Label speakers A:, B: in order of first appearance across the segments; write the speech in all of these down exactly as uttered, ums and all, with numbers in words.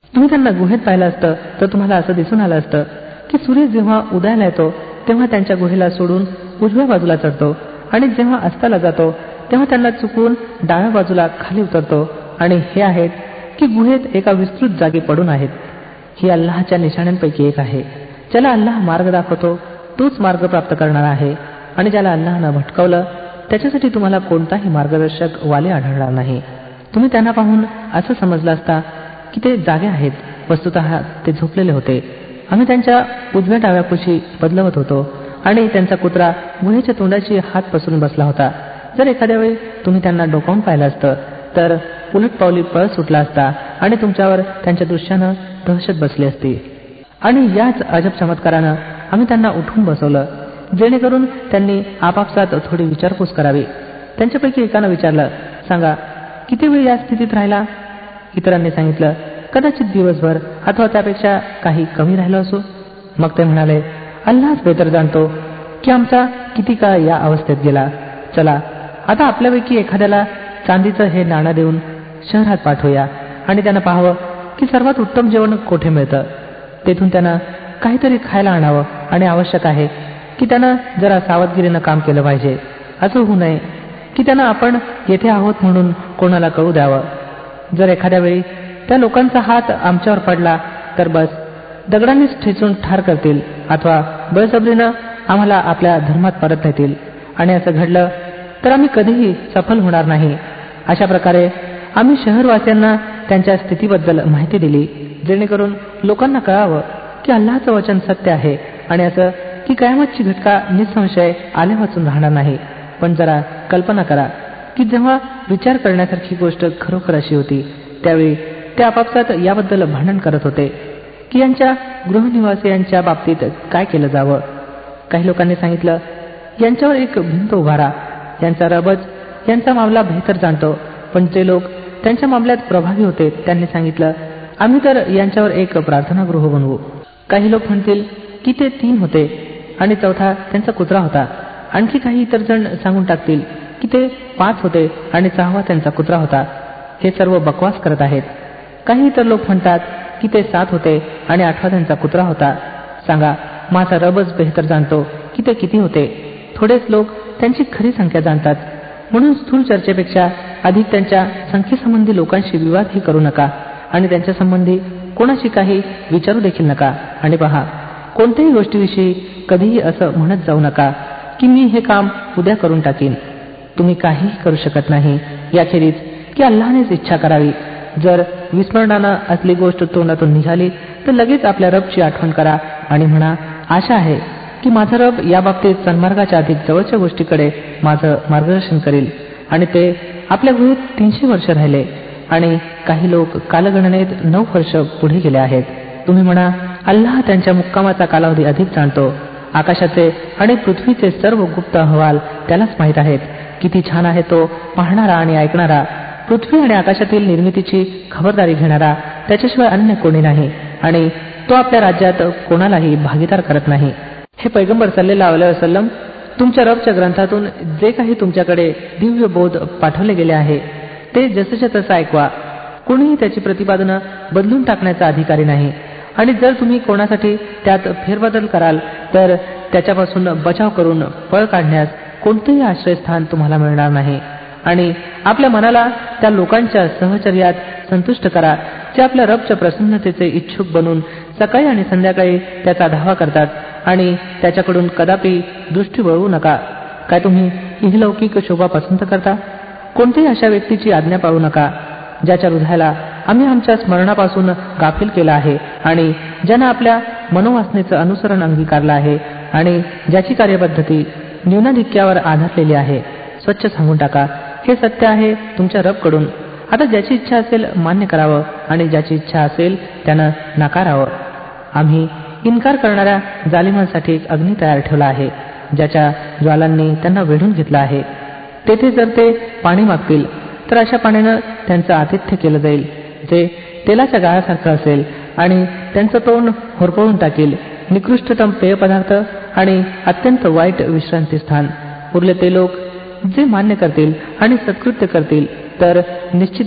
A: तुम्ही त्यांना गुहेत पाहिलं असतं तर तुम्हाला असं दिसून आलं असतं की सूर्य जेव्हा उदयाला येतो तेव्हा त्यांच्या गुहेला सोडून उजव्या बाजूला चढतो आणि जेव्हा अस्ताला जातो तेव्हा त्यांना चुकवून डाव्या बाजूला खाली उतरतो. आणि हे आहेत की गुहेत एका विस्तृत जागी पडून आहेत. ही अल्लाहच्या निशाण्यांपैकी एक आहे. ज्याला अल्लाह मार्ग दाखवतो तोच मार्ग प्राप्त करणार आहे आणि ज्याला अल्लाहनं भटकवलं त्याच्यासाठी तुम्हाला कोणताही मार्गदर्शक वाली आढळणार नाही. तुम्ही त्यांना पाहून असं समजलं असता की ते जागे आहेत, वस्तुतः ते झोपलेले होते. आम्ही त्यांच्या उजव्या डाव्या कुशी बदलवत होतो आणि त्यांचा कुत्रा गुहेच्या तोंडाची हात पसरून बसला होता. जर एखाद्या वेळी तुम्ही त्यांना डोकावून पाहिलं असतं तर उलट पावली पळ सुटला असता आणि तुमच्यावर त्यांच्या दृश्यानं दहशत बसली असती. आणि याच अजब चमत्कारानं आम्ही त्यांना उठून बसवलं जेणेकरून त्यांनी आपापसात थोडी विचारपूस करावी. त्यांच्यापैकी एकानं विचारलं, सांगा किती वेळ या स्थितीत राहिला? इतरांनी सांगितलं, कदाचित दिवसभर अथवा त्यापेक्षा काही कमी राहिलो असो. मग ते म्हणाले, अल्लाहच बेहतर जाणतो की आमचा किती काळ या अवस्थेत गेला. चला आता आपल्यापैकी एखाद्याला चांदीचं हे नाणं देऊन शहरात पाठवूया आणि त्यांना पाहावं की सर्वात उत्तम जेवण कोठे मिळतं. तेथून त्यांना काहीतरी खायला आणावं आणि आवश्यक आहे की त्यानं जरा सावधगिरीनं काम केलं पाहिजे. असं होऊ नये की त्यांना आपण येथे आहोत म्हणून कोणाला कळू द्यावं. जर एखाद्या वेळी त्या लोकांचा हात आमच्यावर पडला तर बस दगडांनीच ठेचून ठार करतील अथवा बळजबरीनं आम्हाला आपल्या धर्मात परत नेतील. आणि असं घडलं तर आम्ही कधीही सफल होणार नाही. अशा प्रकारे आम्ही शहरवासियांना त्यांच्या स्थितीबद्दल माहिती दिली जेणेकरून लोकांना कळावं की अल्लाहचं वचन सत्य आहे आणि असं की कयामतची घटका निसंशय आले वाचून राहणार नाही. पण जरा कल्पना करा की जेव्हा विचार करण्यासारखी गोष्ट खरोखर अशी होती त्यावेळी ते आपापसात याबद्दल भांडण करत होते की यांच्या गृहनिवासियांच्या बाबतीत काय केलं जावं. काही लोकांनी सांगितलं, यांच्यावर एक भिंत उभारा, यांचा रबच यांचा मामला बेहतर जाणतो. पण जे लोक त्यांच्या मामल्यात प्रभावी होते त्यांनी सांगितलं, आम्ही तर यांच्यावर एक प्रार्थनागृह बनवू. काही लोक म्हणतील की ते तीन होते आणि चौथा त्यांचा कुत्रा होता. आणखी काही इतर जण सांगून टाकतील की ते पाच होते आणि सहावा त्यांचा कुत्रा होता. हे सर्व बकवास करत आहेत. काही इतर लोक म्हणतात की ते सात होते आणि आठवा त्यांचा कुत्रा होता. सांगा, माझा रबच बेहतर जाणतो की ते किती होते. थोडेच लोक त्यांची खरी संख्या जाणतात. म्हणून स्थूल चर्चेपेक्षा अधिक त्यांच्या संख्येसंबंधी लोकांशी विवादही करू नका आणि त्यांच्या संबंधी कोणाशी काही विचारू देखील नका. आणि पहा, कोणत्याही गोष्टीविषयी कधीही असं म्हणत जाऊ नका की मी हे काम उद्या करून टाकीन. तुम्ही काहीही करू शकत नाही याखेरीज की अल्लाहनेच इच्छा करावी. जर विस्मरणानं असली गोष्ट तोंडातून निघाली तर लगेच आपल्या रबची आठवण करा आणि म्हणा, आशा आहे की माझा रब या बाबतीत सन्मार्गाच्या अधिक जवळच्या गोष्टीकडे माझं मार्गदर्शन करील. आणि ते आपल्या गुहेत तीनशे वर्ष राहिले आणि काही लोक कालगणनेत नऊ वर्ष पुढे गेले आहेत. तुम्ही म्हणा, अल्लाह त्यांच्या मुक्कामाचा कालावधी अधिक जाणतो. आकाशाचे आणि पृथ्वीचे सर्व गुप्त अहवाल त्यालाच माहीत आहेत. किती छान आहे तो पाहणारा आणि ऐकणारा, पृथ्वी आणि आकाशातील निर्मितीची खबरदारी घेणारा, त्याच्याशिवाय अन्य कोणी नाही. आणि तो आपल्या राज्यात कोणालाही भागीदार करत नाही. हे पैगंबर सल्लल्लाहु अलैहि वसल्लम, तुमच्या रबच्या ग्रंथातून जे काही तुमच्याकडे दिव्य बोध पाठवले गेले आहे ते जसंच्या तसं ऐकवा. कोणीही त्याची प्रतिपादनं बदलून टाकण्याचा अधिकारी नाही. आणि जर तुम्ही कोणासाठी त्यात फेरबदल कराल तर त्याच्यापासून बचाव करून पळ काढण्यास कोणतेही आश्रयस्थान तुम्हाला मिळणार नाही. आणि आपल्या मनाला त्या लोकांच्या सहचर्यात संतुष्ट करा जे आपल्या रबच्या प्रसन्नतेचे इच्छुक बनून सकाळी आणि संध्याकाळी त्याचा धावा करतात आणि त्याच्याकडून कदापि दृष्टी वळवू नका. काय तुम्ही इहलौकिक शोभा पसंत करता? कोणत्याही अशा व्यक्तीची आज्ञा पाळू नका ज्याच्या हृदयाला आम्ही आमच्या स्मरणापासून गाफील केला आहे आणि ज्यानं आपल्या मनोवासनेचं अनुसरण अंगीकारलं आहे आणि ज्याची कार्यपद्धती न्यूनाधिक्यावर आधारलेली आहे. स्वच्छ सांगून टाका, हे सत्य आहे तुमच्या रबकडून. आता ज्याची इच्छा असेल मान्य करावं आणि ज्याची इच्छा असेल त्यानं नाकारावं. आम्ही इन्कार करणाऱ्या जालिमांसाठी एक अग्नी तयार ठेवला आहे ज्याच्या ज्वालांनी त्यांना वेढून घेतलं आहे. तेथे जर ते पाणी मागतील तर अशा पाण्यानं त्यांचं आतिथ्य केलं जाईल जे तेलाच्या गाळासारखं असेल आणि त्यांचं तोंड होरपळून टाकील. निकृष्टतम पेय पदार्थ आणि अत्यंत वाईट विश्रांती स्थान. उरले ते लोक जे मान्य करतील आणि सत्कृत्य करतील तर निश्चितच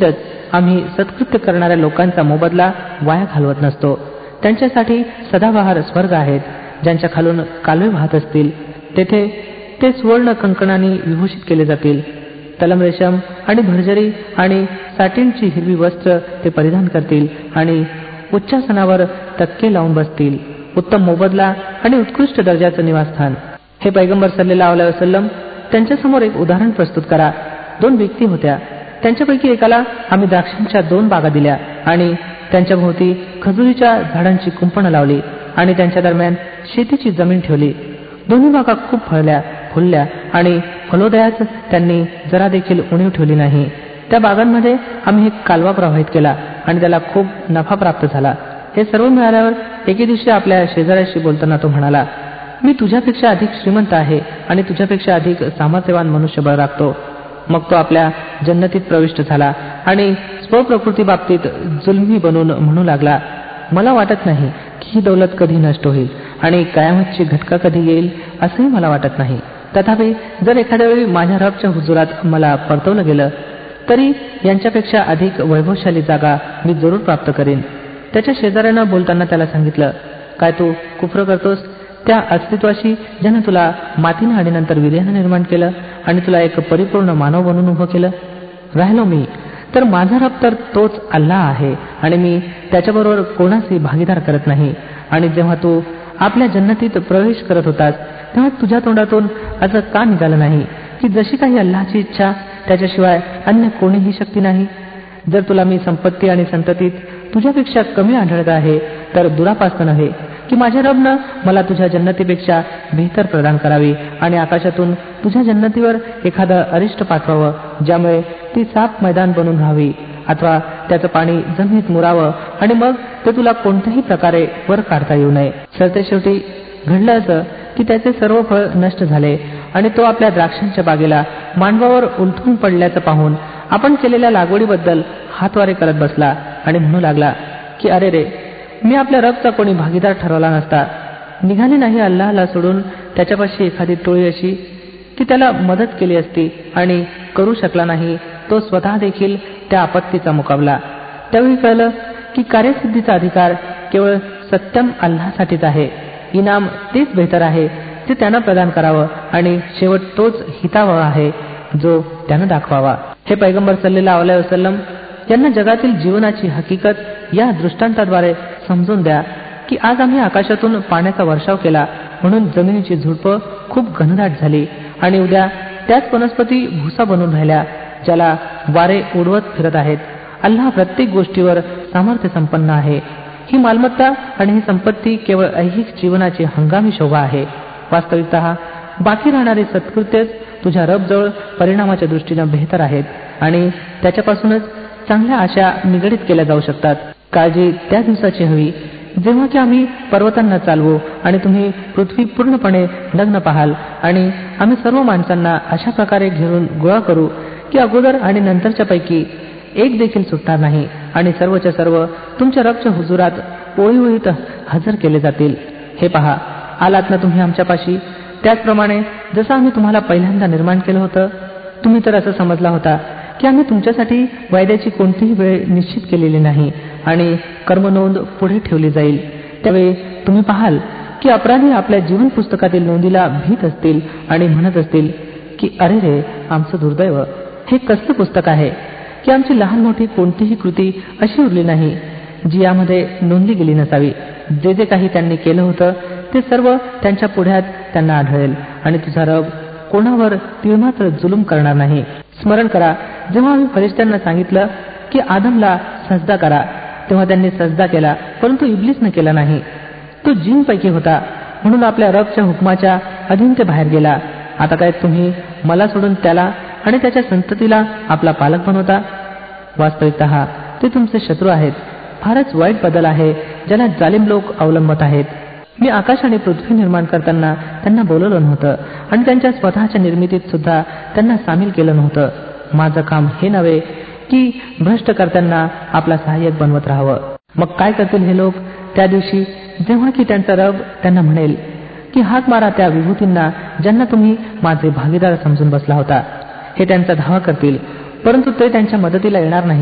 A: आम्ही सत्कृत्य करणाऱ्या लोकांचा मोबदला वाया घालवत नसतो. त्यांच्यासाठी सदाबहार स्वर्ग आहेत, ज्यांच्या खालून कालवे वाहत असतील. तेथे ते सुवर्ण कंकणाने विभूषित केले जातील. तलम रेशम आणि भरजरी आणि साटिनची हिरवी वस्त्र ते परिधान करतील आणि उच्चासनावर तक्के लावून बसतील. उत्तम मोबदला आणि उत्कृष्ट दर्जाचं निवासस्थान. हे पैगंबर सल्लल्लाहु अलैहि वसल्लम, त्यांच्यासमोर एक उदाहरण प्रस्तुत करा. दोन व्यक्ती होत्या. त्यांच्यापैकी एकाला आम्ही द्राक्षांच्या दोन बागा दिल्या आणि त्यांच्या भोवती खजुरीच्या झाडांची कुंपणं लावली आणि त्यांच्या दरम्यान शेतीची जमीन ठेवली. दोन्ही बागा खूप फळल्या फुलल्या आणि फलोदयात त्यांनी जरा देखील उणीव ठेवली नाही. त्या बागांमध्ये आम्ही एक कालवा प्रवाहित केला आणि त्याला खूप नफा प्राप्त झाला. हे सर्व मिळाल्यावर एके दिवशी आपल्या शेजाऱ्याशी बोलताना तो म्हणाला, मी तुझ्यापेक्षा अधिक श्रीमंत आहे आणि तुझ्यापेक्षा अधिक सामर्थ्यवान मनुष्यबळ राखतो. मग तो आपल्या जन्नतीत प्रविष्ट झाला आणि स्वप्रकृती बाबतीत जुलमी बनून म्हणू लागला, मला वाटत नाही की ही दौलत कधी नष्ट होईल आणि कयामतची घटका कधी येईल असंही मला वाटत नाही. तथापि जर एखाद्या वेळी माझ्या रबच्या हुजुरात मला परतवलं गेलं तरी यांच्यापेक्षा अधिक वैभवशाली जागा मी जरूर प्राप्त करीन. त्याच्या शेजाऱ्यानं बोलताना त्याला सांगितलं, काय तू कुफ्र करतोस त्या अस्तित्वाशी ज्यानं तुला मातीनं आणि नंतर वीर्यानं निर्माण केलं आणि तुला एक परिपूर्ण मानव बनवून उभं केलं? राहिलो मी तर माझा रब तर तोच अल्लाह आहे आणि मी त्याच्याबरोबर कोणाचाही भागीदार करत नाही. आणि जेव्हा तू आपल्या जन्नतीत प्रवेश करत होतास तेव्हा तुझ्या तोंडातून असं का निघालं नाही की जशी काही अल्लाहची इच्छा त्याच्याशिवाय अन्य कोणीही शक्ती नाही? जर तुला मी संपत्ती आणि संततीत तुझ्यापेक्षा कमी आढळत आहे तर दुरापास्त नव्हे की माझ्या रबनं मला तुझ्या जन्नतीपेक्षा बेहतर प्रदान करावी आणि आकाशातून तुझ्या जन्नतीवर एखादं अरिष्ट पाठवावं ज्यामुळे ती साफ मैदान बनून राहावी अथवा त्याचं पाणी जमिनीत मुरावं आणि मग ते तुला कोणत्याही प्रकारे वर काढता येऊ नये. सरते शेवटी घडलं असं की त्याचे सर्व फळ नष्ट झाले आणि तो आपल्या द्राक्षांच्या बागेला मांडवावर उलथून पडल्याचं पाहून आपण केलेल्या लागवडीबद्दल हातवारे करत बसला आणि म्हणू लागला की अरे रे, मी आपल्या रबचा कोणी भागीदार ठरवला नसता. निघाली नाही अल्लाहला सोडून त्याच्यापाशी एखादी टोळी अशी की त्याला मदत केली असती आणि करू शकला नाही तो स्वतः देखील त्या आपत्तीचा मुकाबला. त्यावेळी कळलं की कार्यसिद्धीचा अधिकार केवळ सत्यम अल्लाहसाठीच आहे. इनाम तेच बेहतर आहे जे त्यानं प्रदान करावं आणि शेवट तोच हितावह आहे जो त्यानं दाखवावा. हे पैगंबर सल्लल्लाहु अलैहि वसल्लम यांना जगातील जीवनाची हकीकत या दृष्टांताद्वारे समजून द्या की आज आम्ही आकाशातून पाण्याचा वर्षाव केला म्हणून जमिनीची झुडपं खूप घनदाट झाली आणि उद्या त्याच वनस्पती भुसा बनून राहिल्या ज्याला वारे उडवत फिरत आहेत. अल्लाह प्रत्येक गोष्टीवर सामर्थ्य संपन्न आहे. ही मालमत्ता आणि ही संपत्ती केवळ ऐहिक जीवनाची हंगामी शोभा आहे. वास्तविकतः बाकी राहणारी सत्कृत्यच तुझ्या रबजवळ परिणामाच्या दृष्टीनं बेहतर आहेत आणि त्याच्यापासूनच चांगल्या आशा निगडीत केल्या जाऊ शकतात. काळजी त्या दिवसाची हवी जेव्हा की आम्ही पर्वतांना चालवू आणि तुम्ही पृथ्वी पूर्णपणे नग्न पाहाल आणि आम्ही सर्व माणसांना अशा प्रकारे घेऊन गोळा करू की अगोदर आणि नंतरच्या पैकी एक देखील सुटणार नाही आणि सर्वच्या सर्व तुमच्या रबच्या हुजुरात ओळीओळीत हजर केले जातील. हे पहा, आलात ना तुम्ही आमच्यापाशी त्याचप्रमाणे जसं आम्ही तुम्हाला पहिल्यांदा निर्माण केलं होतं. तुम्ही तर असं समजला होता की आम्ही तुमच्यासाठी वायद्याची कोणतीही वेळ निश्चित केलेली नाही आणि कर्मनोंद पुढे ठेवली जाईल. त्यावेळी तुम्ही पाहाल की अपराधी आपल्या जीवन पुस्तकातील नोंदीला भीत असतील आणि म्हणत असतील की अरे रे, आमचं दुर्दैव, हे कसलं पुस्तक आहे की आमची लहान मोठी कोणतीही कृती अशी उरली नाही जी यामध्ये नोंदली गेली नसावी. जे जे काही त्यांनी केलं होतं ते सर्व त्यांच्या पुढ्यात त्यांना आढळेल आणि तुझा रब कोणावर तिळमात्र जुलूम करणार नाही. स्मरण करा, जेव्हा आम्ही फरिश्त्यांना सांगितलं की आदमला सजदा करा तेव्हा त्यांनी सजदा केला परंतु इब्लिसनं केला नाही. तो जिनपैकी होता म्हणून आपल्या रबच्या हुकमाच्या अधीन ते बाहेर गेला. आता काय तुम्ही मला सोडून त्याला आणि त्याच्या संततीला आपला पालक बनवता? वास्तविकतः ते तुमचे शत्रू आहेत. फारच वाईट बदल आहे ज्याला जालिम लोक अवलंबत आहेत. मी आकाश आणि पृथ्वी निर्माण करताना त्यांना बोलवलं नव्हतं आणि त्यांच्या स्वतःच्या निर्मितीत सुद्धा त्यांना सामील केलं नव्हतं. माझं काम हे नव्हे की भ्रष्टकर्त्यांना आपला सहाय्यक बनवत राहावं. मग काय करतील हे लोक त्या दिवशी जेव्हा की त्यांचा रब त्यांना म्हणेल की हाक मारा त्या विभूतींना ज्यांना तुम्ही माझे भागीदार समजून बसला होता. हे त्यांचा धावा करतील परंतु ते त्यांच्या मदतीला येणार नाहीत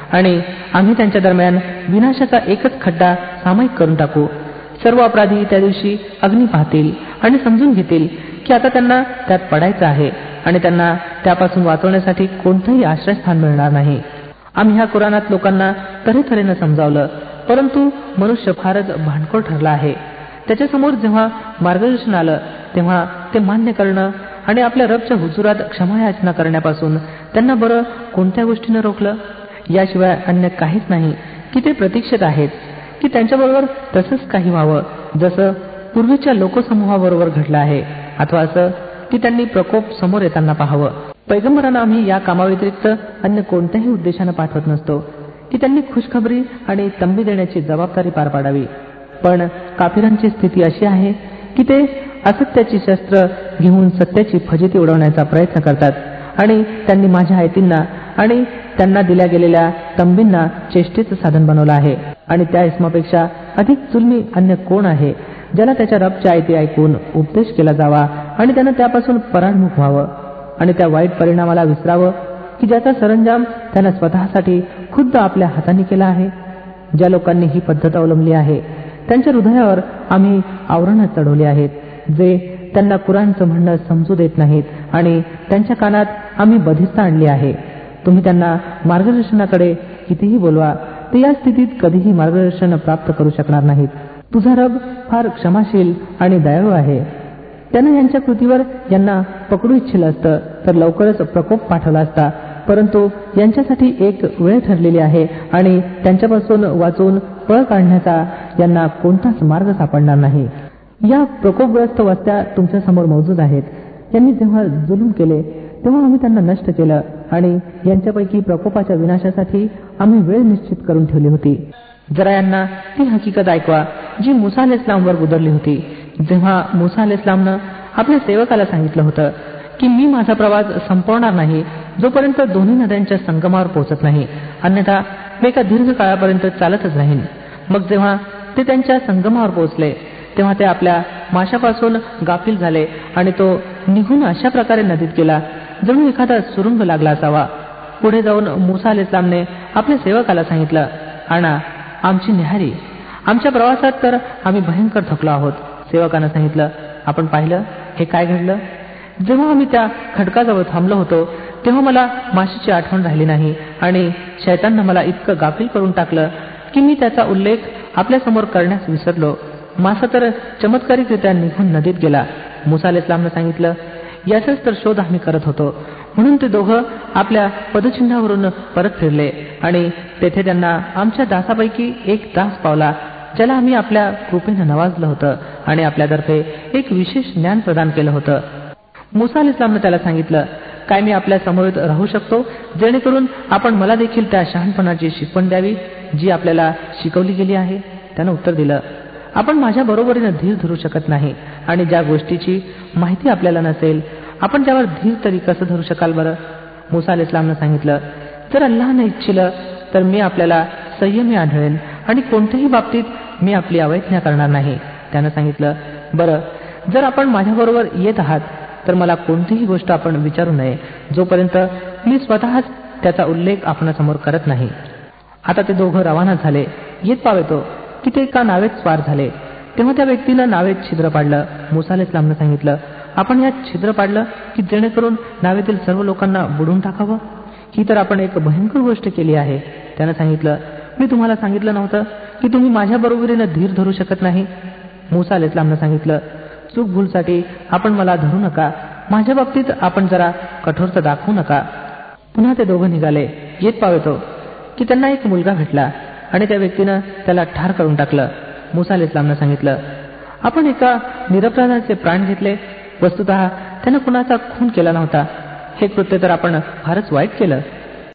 A: आणि आम्ही त्यांच्या दरम्यान विनाशाचा एकच खड्डा सामायिक करून टाकू. सर्व अपराधी त्या दिवशी अग्नी पाहतील आणि समजून घेतील की आता त्यांना त्यात पडायचं आहे आणि त्यांना त्यापासून वाचवण्यासाठी कोणतंही आश्रयस्थान मिळणार नाही. आम्ही ह्या कुराणात लोकांना तऱ्हेतऱ्हेनं समजावलं, परंतु मनुष्य फारच भांडखोर ठरला आहे. त्याच्यासमोर जेव्हा मार्गदर्शन आलं तेव्हा ते मान्य करणं आणि आपल्या रबच्या हुजुरात क्षमायाचना करण्यापासून त्यांना बरं कोणत्या गोष्टीनं रोखलं? याशिवाय अन्य काहीच नाही की ते प्रतीक्षेत आहेत की त्यांच्याबरोबर तसंच काही व्हावं जसं पूर्वीच्या लोकसमूहाबरोबर घडलं आहे, अथवा असं की त्यांनी प्रकोप समोर येताना पाहावं. पैगंबरांना आम्ही या कामाव्यतिरिक्त अन्य कोणत्याही उद्देशानं पाठवत नसतो की त्यांनी खुशखबरी आणि तंबी देण्याची जबाबदारी पार पाडावी. पण काफिरांची स्थिती अशी आहे की ते असत्याची शस्त्र घेऊन सत्याची फजिती उडवण्याचा प्रयत्न करतात आणि त्यांनी माझ्या आयतींना आणि त्यांना दिल्या गेलेल्या तंबींना चेष्टेचं साधन बनवलं आहे. आणि त्या इस्मापेक्षा अधिक जुलमी अन्य कोण आहे ज्याला त्याच्या रबच्या आयती ऐकून उपदेश केला जावा आणि त्यानं त्यापासून पराडमुख व्हावं आणि त्या वाईट परिणामाला विसरावं की ज्याचा सरंजाम त्यानं स्वतःसाठी खुद्द आपल्या हाताने केला आहे. ज्या लोकांनी ही पद्धत अवलंबली आहे त्यांच्या हृदयावर आम्ही आवरणं चढवली आहेत जे त्यांना कुराणचं म्हणणं समजू देत नाहीत आणि त्यांच्या कानात आम्ही बधिरता आणली आहे. तुम्ही त्यांना मार्गदर्शनाकडे कितीही बोलवा ते या स्थितीत कधीही मार्गदर्शन प्राप्त करू शकणार नाहीत. तुझा रब फार क्षमाशील आणि दयाळू आहे. त्यानं यांच्या कृतीवर यांना पकडू इच्छिलं असतं तर लवकरच प्रकोप पाठवला असता, परंतु यांच्यासाठी एक वेळ ठरलेली आहे आणि त्यांच्यापासून वाचून पळ काढण्याचा यांना कोणताच मार्ग सापडणार नाही. या प्रकोपग्रस्त वस्त्या तुमच्या समोर मौजूद आहेत. यांनी जेव्हा जुलूम केले तेव्हा आम्ही त्यांना नष्ट केलं आणि यांच्यापैकी प्रकोपाच्या विनाशासाठी आम्ही वेळ निश्चित करून ठेवली होती. जरा यांना ती हकीकत ऐकवा जी मुसा अलैहिस्सलामवर गुदरली होती. जेव्हा मुसा अलैहिस्सलामनं आपल्या सेवकाला सांगितलं होतं की मी माझा प्रवास संपवणार नाही जोपर्यंत दोन्ही नद्यांच्या संगमावर पोहोचत नाही, अन्यथा मी एका दीर्घ काळापर्यंत चालतच राहीन. मग जेव्हा ते त्यांच्या संगमावर पोहोचले तेव्हा ते आपल्या माशापासून गाफील झाले आणि तो निघून अशा प्रकारे नदीत गेला जणू एखादा सुरुंग लागला असावा. पुढे जाऊन मुसा अलैहिस्सलामने आपल्या सेवकाला सांगितलं, आणा आमची न्याहारी. आमच्या प्रवासात तर आम्ही भयंकर थकलो आहोत. सेवकानं सांगितलं, आपण पाहिलं हे काय घडलं? जेव्हा आम्ही त्या खडकाजवळ थांबलो होतो तेव्हा मला माशीची आठवण राहिली नाही आणि शैताननं मला इतकं गाफील करून टाकलं की मी त्याचा उल्लेख आपल्या समोर करण्यास विसरलो. मासा तर चमत्कारिकरित्या निघून नदीत गेला. मुसा अलैहिस्सलामनं सांगितलं, याचाच तर शोध आम्ही करत होतो. म्हणून ते दोघं आपल्या पदचिन्हावरून परत फिरले आणि तेथे त्यांना आमच्या दासापैकी एक दास पावला ज्याला आम्ही आपल्या कृपेनं नवाजलं होतं आणि आपल्यातर्फे एक विशेष ज्ञान प्रदान केलं होतं. मुसा अलैहिस्सलामनं त्याला सांगितलं, काय मी आपल्या समवेत राहू शकतो जेणेकरून आपण मला देखील त्या शहाणपणाची शिकवण द्यावी जी आपल्याला शिकवली गेली आहे? त्यानं उत्तर दिलं, आपण माझ्या बरोबरीनं धीर धरू शकत नाही आणि ज्या गोष्टीची माहिती आपल्याला नसेल आपण त्यावर धीर तरी कसं धरू शकाल बरं? मुसा अलैहिस्सलामनं सांगितलं, जर अल्लाहनं इच्छिलं तर मी आपल्याला संयमी आढळेन आणि कोणत्याही बाबतीत मी आपली अवैज्ञा करणार नाही. त्यानं सांगितलं, बरं जर आपण माझ्याबरोबर येत आहात तर मला कोणतीही गोष्ट आपण विचारू नये जोपर्यंत मी स्वतःच त्याचा उल्लेख आपणासमोर करत नाही. आता ते दोघं रवाना झाले. येत पावेतो की ते एका नावेत स्वार झाले तेव्हा त्या व्यक्तीनं नावेत छिद्र पाडलं. मुसा अलैहिस्सलामनं सांगितलं, आपण यात छिद्र पाडलं की जेणेकरून नावेतील सर्व लोकांना बुडून टाकावं? ही तर आपण एक भयंकर गोष्ट केली आहे. त्यानं सांगितलं, मी तुम्हाला सांगितलं नव्हतं की तुम्ही माझ्या बरोबरीनं धीर धरू शकत नाही? मुसा अलैहिस्सलामनं सांगितलं, चूक भूलसाठी आपण मला धरू नका. माझ्या बाबतीत आपण जरा कठोरता दाखवू नका. पुन्हा ते दोघं निघाले. येत पावेतो की त्यांना एक मुलगा भेटला आणि त्या व्यक्तीनं त्याला ठार करून टाकलं. मुसा अलैहिस्सलामनं सांगितलं, आपण एका निरपराधाचे प्राण घेतले. वस्तुतः त्यानं कुणाचा खून केला नव्हता. हे कृत्य तर आपण फारच वाईट केलं.